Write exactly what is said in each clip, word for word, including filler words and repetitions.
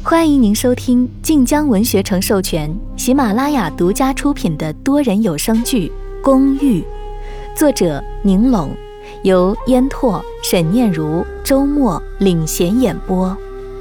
欢迎您收听晋江文学城授权、喜马拉雅独家出品的多人有声剧《公寓》，作者宁拢，由烟拓、沈念如、周末领衔演播。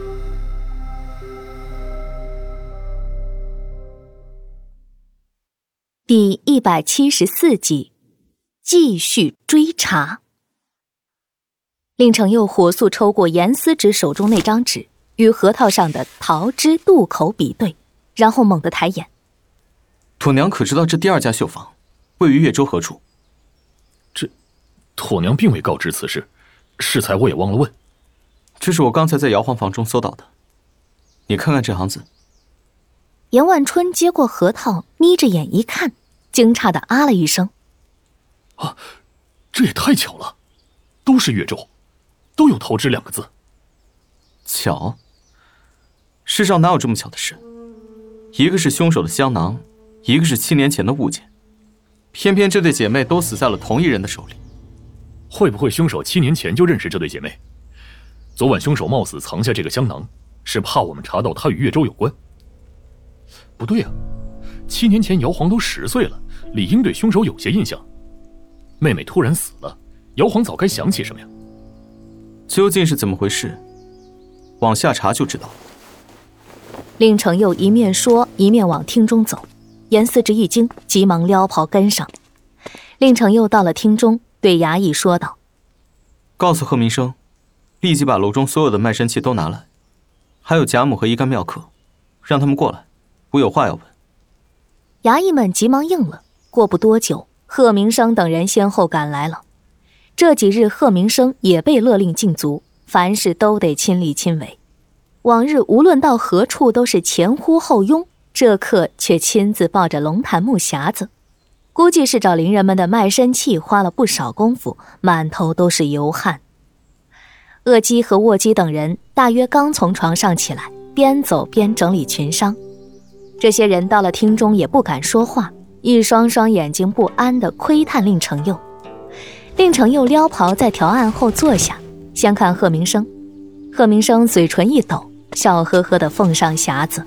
第一百七十四集，继续追查。令程又火速抽过严思直手中那张纸，与核桃上的桃枝渡口比对，然后猛地抬眼。 妥娘可知道这第二家绣坊位于越州何处？ 这妥娘并未告知此事，适才我也忘了问。 这是我刚才在摇晃房中搜到的，你看看这行字。 严万春接过核桃，眯着眼一看，惊诧地啊了一声。 啊，这也太巧了，都是越州，都有桃枝两个字。 巧？世上哪有这么巧的事？一个是凶手的香囊，一个是七年前的物件，偏偏这对姐妹都死在了同一人的手里。 会不会凶手七年前就认识这对姐妹？昨晚凶手冒死藏下这个香囊，是怕我们查到他与越州有关？不对啊，七年前姚黄都十岁了，理应对凶手有些印象。妹妹突然死了，姚黄早该想起什么呀？ 究竟是怎么回事？往下查就知道了。 令程又一面说，一面往厅中走。严思直一惊，急忙撩袍跟上。令程又到了厅中，对衙役说道：“ 告诉贺明生，立即把楼中所有的卖身契都拿来，还有贾母和一干妙客，让他们过来，我有话要问。” 衙役们急忙应了。过不多久，贺明生等人先后赶来了。这几日贺明生也被勒令禁足，凡事都得亲力亲为。往日无论到何处都是前呼后拥，这刻却亲自抱着龙潭木匣子，估计是找邻人们的卖身契花了不少功夫，满头都是油汗。鄂基和沃基等人大约刚从床上起来，边走边整理群商。这些人到了厅中也不敢说话，一双双眼睛不安地窥探令程佑。令程佑撩袍在条案后坐下，相看贺明生。贺明生嘴唇一抖，笑呵呵地奉上匣子。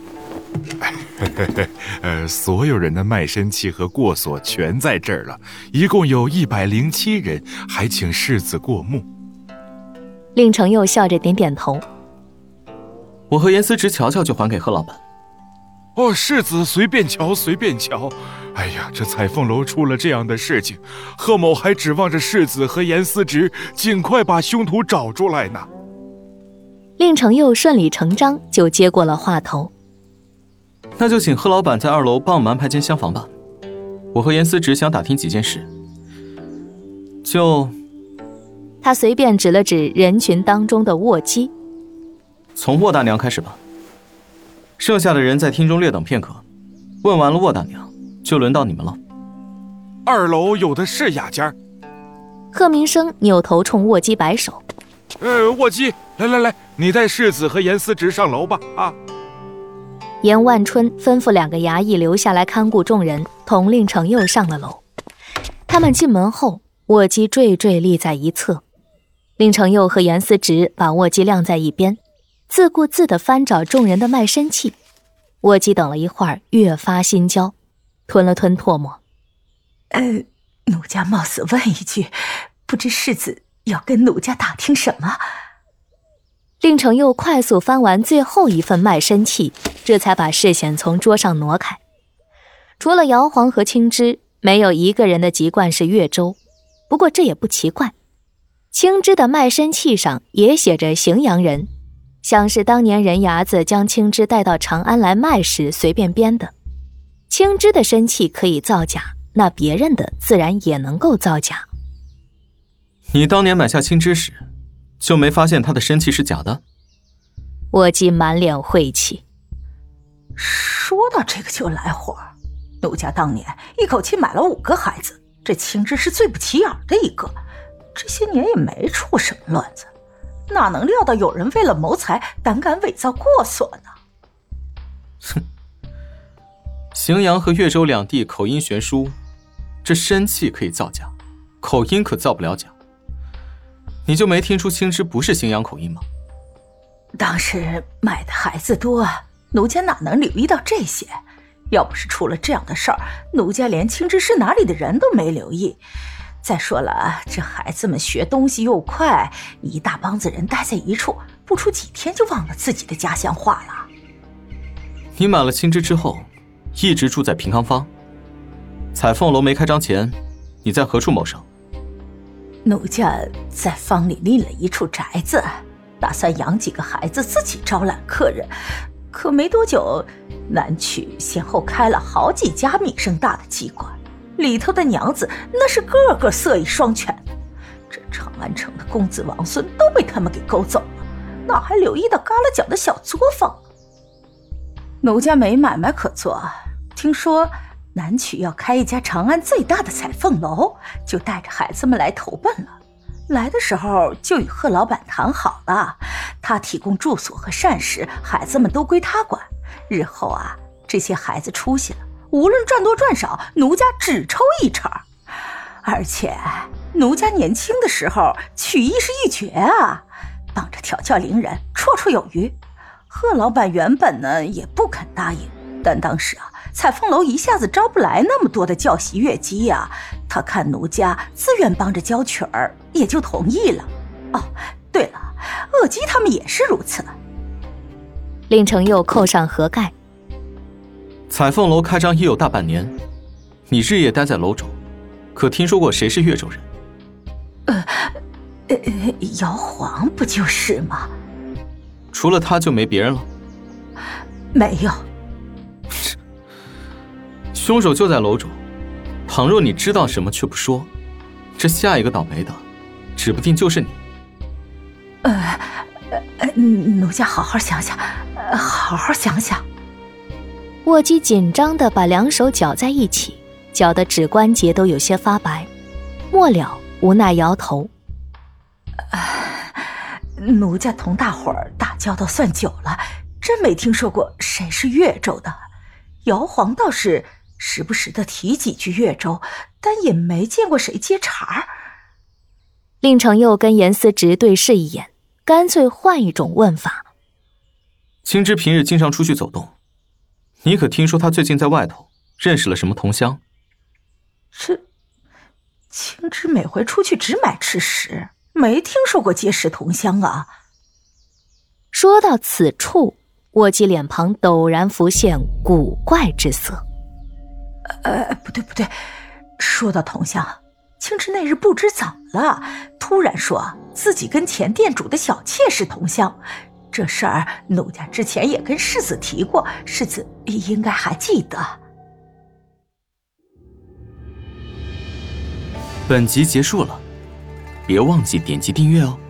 呃，所有人的卖身契和过所全在这儿了，一共有一百零七人，还请世子过目。 令程佑笑着点点头。 我和严思直瞧瞧就还给贺老板。 哦，世子随便瞧，随便瞧。哎呀，这彩凤楼出了这样的事情，贺某还指望着世子和严思直尽快把凶徒找出来呢。 令程佑顺理成章就接过了话头。 那就请贺老板在二楼帮我们安排间厢房吧，我和严思直想打听几件事。就他随便指了指人群当中的沃基。 从沃大娘开始吧，剩下的人在厅中略等片刻，问完了沃大娘，就轮到你们了。 二楼有的是雅间。 贺明生扭头冲沃基摆手。 呃，沃基，来来来，你带世子和严思直上楼吧。啊！ 严万春吩咐两个衙役留下来看顾众人，同令程佑上了楼。他们进门后，沃基惴惴立在一侧。令程佑和严思直把沃基晾在一边，自顾自地翻找众人的卖身契。沃基等了一会儿，越发心焦，吞了吞唾沫。 呃，奴家冒死问一句，不知世子要跟奴家打听什么？ 令程佑快速翻完最后一份卖身契，这才把视线从桌上挪开。除了姚黄和青枝，没有一个人的籍贯是越州。不过这也不奇怪，青枝的卖身契上也写着荥阳人，像是当年人牙子将青枝带到长安来卖时随便编的。青枝的身契可以造假，那别人的自然也能够造假。 你当年买下青枝时，就没发现他的身契是假的？ 沃基满脸晦气。 说到这个就来火，奴家当年一口气买了五个孩子，这青枝是最不起眼的一个，这些年也没出什么乱子，哪能料到有人为了谋财胆敢伪造过所呢？ 哼，荥阳和越州两地口音悬殊，这身契可以造假，口音可造不了假。你就没听出青枝不是荥阳口音吗？ 当时买的孩子多，奴家哪能留意到这些？要不是出了这样的事儿，奴家连青之师哪里的人都没留意。再说了，这孩子们学东西又快，一大帮子人待在一处，不出几天就忘了自己的家乡话了。 你买了青之之后，一直住在平康坊。彩凤楼没开张前，你在何处谋生？ 奴家在坊里立了一处宅子，打算养几个孩子，自己招揽客人。可没多久，南曲先后开了好几家名声大的妓馆，里头的娘子那是个个色艺双全的。这长安城的公子王孙都被他们给勾走了，哪还留意到旮旯角的小作坊？奴家没买卖可做，听说南曲要开一家长安最大的彩凤楼，就带着孩子们来投奔了。来的时候就与贺老板谈好了，他提供住所和膳食，孩子们都归他管。日后啊，这些孩子出息了，无论赚多赚少，奴家只抽一成。而且奴家年轻的时候曲艺是一绝啊，帮着调教伶人，绰绰有余。贺老板原本呢也不肯答应，但当时啊，彩凤楼一下子招不来那么多的教习乐姬呀、啊，他看奴家自愿帮着教曲儿，也就同意了。哦，对了，鄂姬他们也是如此。 令程佑扣上盒盖。 彩凤楼开张已有大半年，你日夜待在楼中，可听说过谁是越州人？ 呃，呃，姚黄不就是吗？ 除了他就没别人了？ 没有。 凶手就在楼中，倘若你知道什么却不说，这下一个倒霉的指不定就是你。 呃呃，奴家好好想想，呃、好好想想。 沃基紧张地把两手搅在一起，搅得指关节都有些发白，末了无奈摇头。 呃奴家同大伙儿打交道算久了，真没听说过谁是越州的。姚黄倒是时不时的提几句越州，但也没见过谁接茬儿。 令程佑跟严思直对视一眼，干脆换一种问法。 青之平日经常出去走动，你可听说他最近在外头认识了什么同乡？ 这青之每回出去只买吃食，没听说过结识同乡啊。 说到此处，沃基脸庞陡然浮现古怪之色。 呃，不对不对，说到同乡，青之那日不知怎么了，突然说自己跟前店主的小妾是同乡。这事儿奴家之前也跟世子提过，世子应该还记得。 本集结束了，别忘记点击订阅哦。